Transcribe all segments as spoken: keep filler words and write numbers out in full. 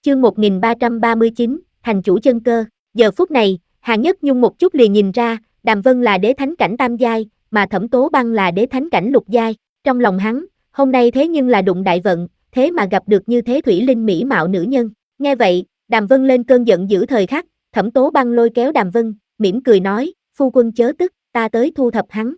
Chương một nghìn ba trăm ba mươi chín, thành chủ chân cơ. Giờ phút này, Hàn Nhất Nhung một chút liền nhìn ra, Đàm Vân là đế thánh cảnh tam giai, mà Thẩm Tố Băng là đế thánh cảnh lục giai. Trong lòng hắn, hôm nay thế nhưng là đụng đại vận, thế mà gặp được như thế thủy linh mỹ mạo nữ nhân. Nghe vậy, Đàm Vân lên cơn giận dữ thời khắc, Thẩm Tố Băng lôi kéo Đàm Vân, mỉm cười nói, phu quân chớ tức, ta tới thu thập hắn.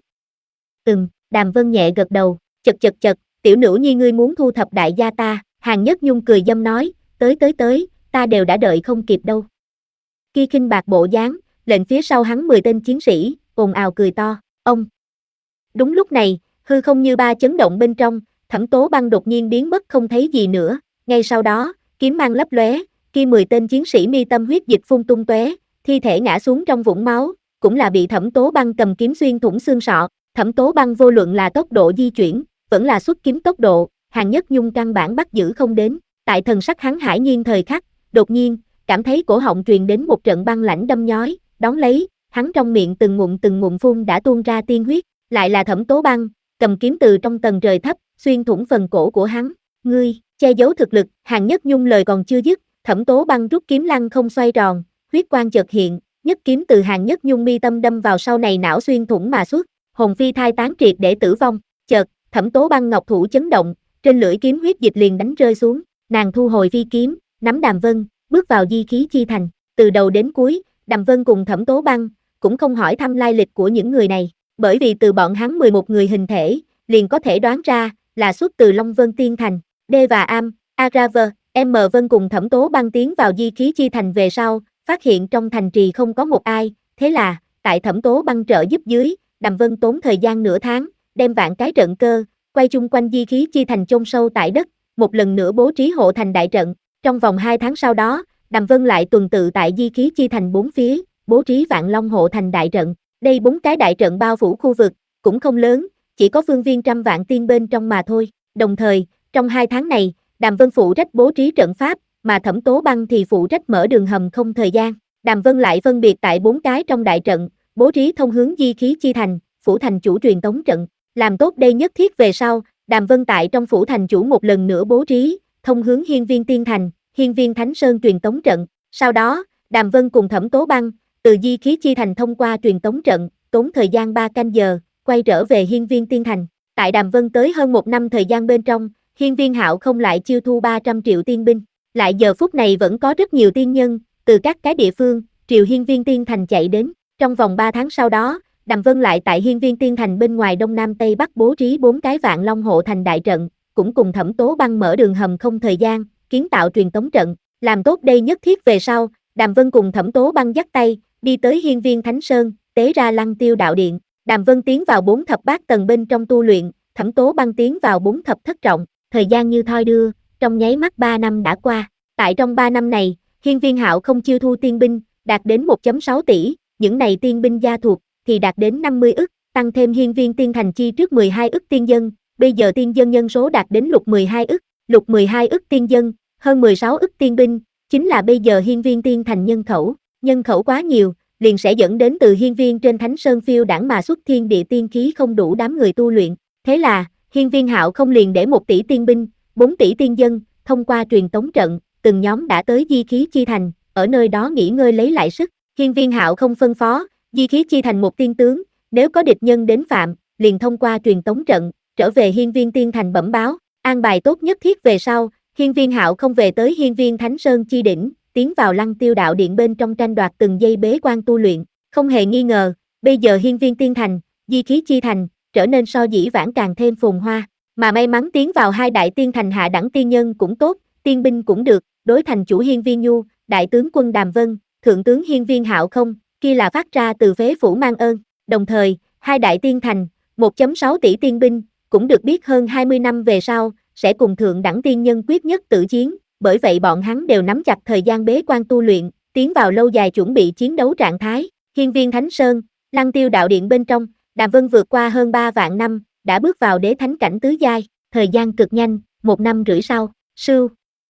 Ừm, Đàm Vân nhẹ gật đầu, chật chật chật, tiểu nữ nhi ngươi muốn thu thập đại gia ta. Hàn Nhất Nhung cười dâm nói, tới tới tới, ta đều đã đợi không kịp đâu. Kia khinh bạc bộ dáng, lệnh phía sau hắn mười tên chiến sĩ, ồn ào cười to, ông. Đúng lúc này, hư không như ba chấn động bên trong, Thẩm Tố Băng đột nhiên biến mất không thấy gì nữa, ngay sau đó, kiếm mang lấp lóe, kia mười tên chiến sĩ mi tâm huyết dịch phun tung tóe, thi thể ngã xuống trong vũng máu, cũng là bị Thẩm Tố Băng cầm kiếm xuyên thủng xương sọ. Thẩm Tố Băng vô luận là tốc độ di chuyển, vẫn là xuất kiếm tốc độ, Hàn Nhất Nhung căn bản bắt giữ không đến. Tại thần sắc hắn hải nhiên thời khắc, đột nhiên, cảm thấy cổ họng truyền đến một trận băng lãnh đâm nhói, đón lấy, hắn trong miệng từng ngụm từng ngụm phun đã tuôn ra tiên huyết, lại là Thẩm Tố Băng, cầm kiếm từ trong tầng trời thấp, xuyên thủng phần cổ của hắn. Ngươi, che giấu thực lực, Hàn Nhất Nhung lời còn chưa dứt, Thẩm Tố Băng rút kiếm lăng không xoay tròn, huyết quang chợt hiện, nhất kiếm từ Hàn Nhất Nhung mi tâm đâm vào sau này não xuyên thủng mà xuất, hồn phi thai tán triệt để tử vong. Chợt, Thẩm Tố Băng ngọc thủ chấn động, trên lưỡi kiếm huyết dịch liền đánh rơi xuống, nàng thu hồi phi kiếm, nắm Đàm Vân, bước vào di khí chi thành. Từ đầu đến cuối, Đàm Vân cùng Thẩm Tố Băng cũng không hỏi thăm lai lịch của những người này, bởi vì từ bọn hắn mười một người hình thể, liền có thể đoán ra là xuất từ Long Vân Tiên Thành. D và Am, Araver, M Vân cùng Thẩm Tố Băng tiến vào di khí chi thành về sau, phát hiện trong thành trì không có một ai, thế là, tại Thẩm Tố Băng trợ giúp dưới, Đàm Vân tốn thời gian nửa tháng, đem vạn cái trận cơ, quay chung quanh di khí chi thành chôn sâu tại đất, một lần nữa bố trí hộ thành đại trận. Trong vòng hai tháng sau đó, Đàm Vân lại tuần tự tại di khí chi thành bốn phía, bố trí vạn long hộ thành đại trận. Đây bốn cái đại trận bao phủ khu vực, cũng không lớn, chỉ có phương viên trăm vạn tiên bên trong mà thôi. Đồng thời, trong hai tháng này, Đàm Vân phụ trách bố trí trận pháp, mà Thẩm Tố Băng thì phụ trách mở đường hầm không thời gian. Đàm Vân lại phân biệt tại bốn cái trong đại trận, bố trí thông hướng di khí chi thành, phủ thành chủ truyền tống trận. Làm tốt đây nhất thiết về sau, Đàm Vân tại trong phủ thành chủ một lần nữa bố trí, thông hướng hiên viên tiên thành, hiên viên thánh sơn truyền tống trận. Sau đó, Đàm Vân cùng Thẩm Tố Băng, từ di khí chi thành thông qua truyền tống trận, tốn thời gian ba canh giờ, quay trở về hiên viên tiên thành. Tại Đàm Vân tới hơn một năm thời gian bên trong, hiên viên Hạo không lại chiêu thu ba trăm triệu tiên binh. Lại giờ phút này vẫn có rất nhiều tiên nhân, từ các cái địa phương, triều hiên viên tiên thành chạy đến. Trong vòng ba tháng sau đó, Đàm Vân lại tại hiên viên tiên thành bên ngoài đông nam tây bắc bố trí bốn cái vạn long hộ thành đại trận, cũng cùng Thẩm Tố Băng mở đường hầm không thời gian, kiến tạo truyền tống trận. Làm tốt đây nhất thiết về sau, Đàm Vân cùng Thẩm Tố Băng dắt tay, đi tới hiên viên Thánh Sơn, tế ra Lăng Tiêu đạo điện. Đàm Vân tiến vào bốn thập bát tầng bên trong tu luyện, Thẩm Tố Băng tiến vào bốn thập thất trọng. Thời gian như thoi đưa, trong nháy mắt ba năm đã qua. Tại trong ba năm này, hiên viên Hạo không chiêu thu tiên binh, đạt đến một phẩy sáu tỷ, những này tiên binh gia thuộc thì đạt đến năm mươi ức, tăng thêm hiên viên tiên thành chi trước mười hai ức tiên dân, bây giờ tiên dân nhân số đạt đến lục mười hai ức, lục mười hai ức tiên dân, hơn mười sáu ức tiên binh, chính là bây giờ hiên viên tiên thành nhân khẩu. Nhân khẩu quá nhiều, liền sẽ dẫn đến từ hiên viên trên Thánh Sơn phiêu đãng mà xuất thiên địa tiên khí không đủ đám người tu luyện. Thế là, hiên viên Hạo không liền để một tỷ tiên binh, bốn tỷ tiên dân, thông qua truyền tống trận, từng nhóm đã tới di khí chi thành, ở nơi đó nghỉ ngơi lấy lại sức. Hiên viên Hạo không phân phó, di khí chi thành một tiên tướng, nếu có địch nhân đến phạm, liền thông qua truyền tống trận, trở về hiên viên tiên thành bẩm báo, an bài tốt nhất thiết về sau, hiên viên Hạo không về tới hiên viên Thánh Sơn chi đỉnh, tiến vào Lăng Tiêu đạo điện bên trong tranh đoạt từng giây bế quan tu luyện. Không hề nghi ngờ, bây giờ hiên viên tiên thành, di khí chi thành, trở nên so dĩ vãng càng thêm phồn hoa, mà may mắn tiến vào hai đại tiên thành hạ đẳng tiên nhân cũng tốt, tiên binh cũng được, đối thành chủ hiên viên Nhu, đại tướng quân Đàm Vân, thượng tướng hiên viên Hạo không, kia là phát ra từ phế phủ mang ơn. Đồng thời, hai đại tiên thành, một phẩy sáu tỷ tiên binh, cũng được biết hơn hai mươi năm về sau, sẽ cùng thượng đẳng tiên nhân quyết nhất tử chiến, bởi vậy bọn hắn đều nắm chặt thời gian bế quan tu luyện, tiến vào lâu dài chuẩn bị chiến đấu trạng thái. Hiên viên Thánh Sơn, Lăng Tiêu đạo điện bên trong, Đàm Vân vượt qua hơn ba vạn năm, đã bước vào đế thánh cảnh tứ giai, thời gian cực nhanh, một năm rưỡi sau, sưu.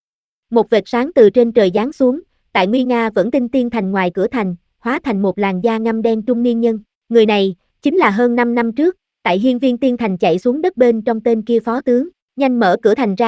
Một vệt sáng từ trên trời giáng xuống, tại nguy nga vẫn tinh tiên thành ngoài cửa thành, hóa thành một làn da ngăm đen trung niên nhân. Người này, chính là hơn năm năm trước, tại hiên viên tiên thành chạy xuống đất bên trong tên kia phó tướng. Nhanh mở cửa thành ra,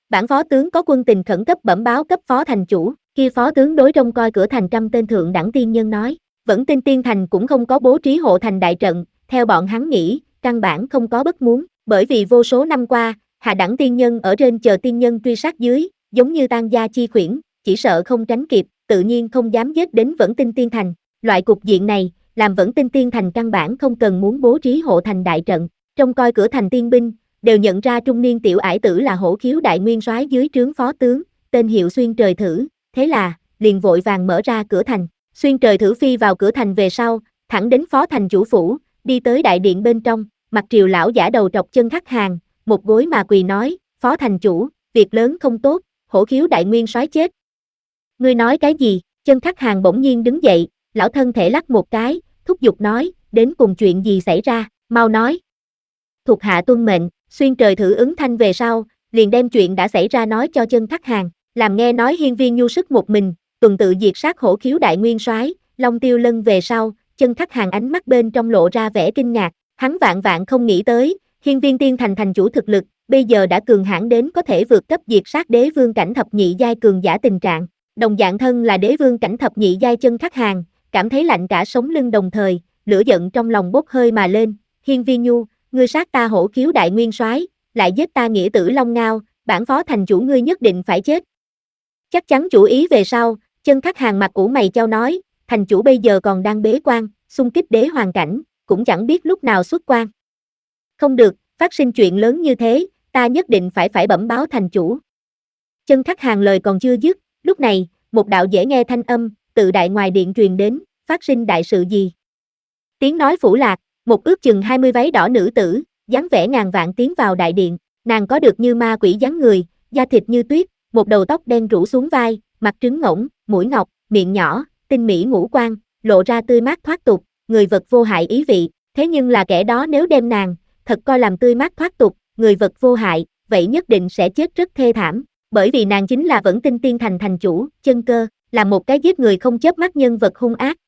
Bản phó tướng có quân tình khẩn cấp bẩm báo cấp phó thành chủ, kia phó tướng đối trông coi cửa thành trăm tên thượng đẳng tiên nhân nói, vẫn tin tiên thành cũng không có bố trí hộ thành đại trận, theo bọn hắn nghĩ, căn bản không có bất muốn, bởi vì vô số năm qua, hạ đẳng tiên nhân ở trên chờ tiên nhân truy sát dưới, giống như tan gia chi khuyển, chỉ sợ không tránh kịp, tự nhiên không dám giết đến vẫn tinh tiên thành. Loại cục diện này, làm vẫn tinh tiên thành căn bản không cần muốn bố trí hộ thành đại trận, trông coi cửa thành tiên binh, đều nhận ra trung niên tiểu ải tử là hổ khiếu đại nguyên soái dưới trướng phó tướng, tên hiệu Xuyên Trời Thử, thế là, liền vội vàng mở ra cửa thành. Xuyên Trời Thử phi vào cửa thành về sau, thẳng đến phó thành chủ phủ, đi tới đại điện bên trong, mặt triều lão giả đầu trọc chân khắc hàng, một gối mà quỳ nói, phó thành chủ, việc lớn không tốt, hổ khiếu đại nguyên soái chết. Ngươi nói cái gì? Chân khắc hàng bỗng nhiên đứng dậy, lão thân thể lắc một cái, thúc giục nói, đến cùng chuyện gì xảy ra, mau nói. Thuộc hạ tuân mệnh, Xuyên Trời Thử ứng thanh về sau, liền đem chuyện đã xảy ra nói cho chân khắc hàng, làm nghe nói hiên viên nhu sức một mình, tuần tự diệt sát hổ khiếu đại nguyên soái, Long Tiêu Lân về sau, chân khắc hàng ánh mắt bên trong lộ ra vẻ kinh ngạc, hắn vạn vạn không nghĩ tới, hiên viên tiên thành thành chủ thực lực, bây giờ đã cường hãn đến có thể vượt cấp diệt sát đế vương cảnh thập nhị giai cường giả tình trạng, đồng dạng thân là đế vương cảnh thập nhị giai chân khắc hàng, cảm thấy lạnh cả sống lưng đồng thời, lửa giận trong lòng bốc hơi mà lên, hiên viên nhu, ngươi sát ta hổ khiếu đại nguyên soái, lại giết ta nghĩa tử Long Ngao, bản phó thành chủ ngươi nhất định phải chết. Chắc chắn chủ ý về sau, chân khắc hàng mặt ủ mày chau nói, thành chủ bây giờ còn đang bế quan, xung kích đế hoàng cảnh, cũng chẳng biết lúc nào xuất quan. Không được, phát sinh chuyện lớn như thế, ta nhất định phải phải bẩm báo thành chủ. Chân khắc hàng lời còn chưa dứt, lúc này, một đạo dễ nghe thanh âm, tự đại ngoài điện truyền đến, phát sinh đại sự gì? Tiếng nói phủ lạc, một ước chừng hai mươi váy đỏ nữ tử, dáng vẻ ngàn vạn tiến vào đại điện, nàng có được như ma quỷ dáng người, da thịt như tuyết, một đầu tóc đen rủ xuống vai, mặt trứng ngỗng, mũi ngọc, miệng nhỏ, tinh mỹ ngũ quan, lộ ra tươi mát thoát tục, người vật vô hại ý vị, thế nhưng là kẻ đó nếu đem nàng, thật coi làm tươi mát thoát tục, người vật vô hại, vậy nhất định sẽ chết rất thê thảm, bởi vì nàng chính là vẫn tinh tiên thành thành chủ, Chân Cơ, là một cái giết người không chớp mắt nhân vật hung ác,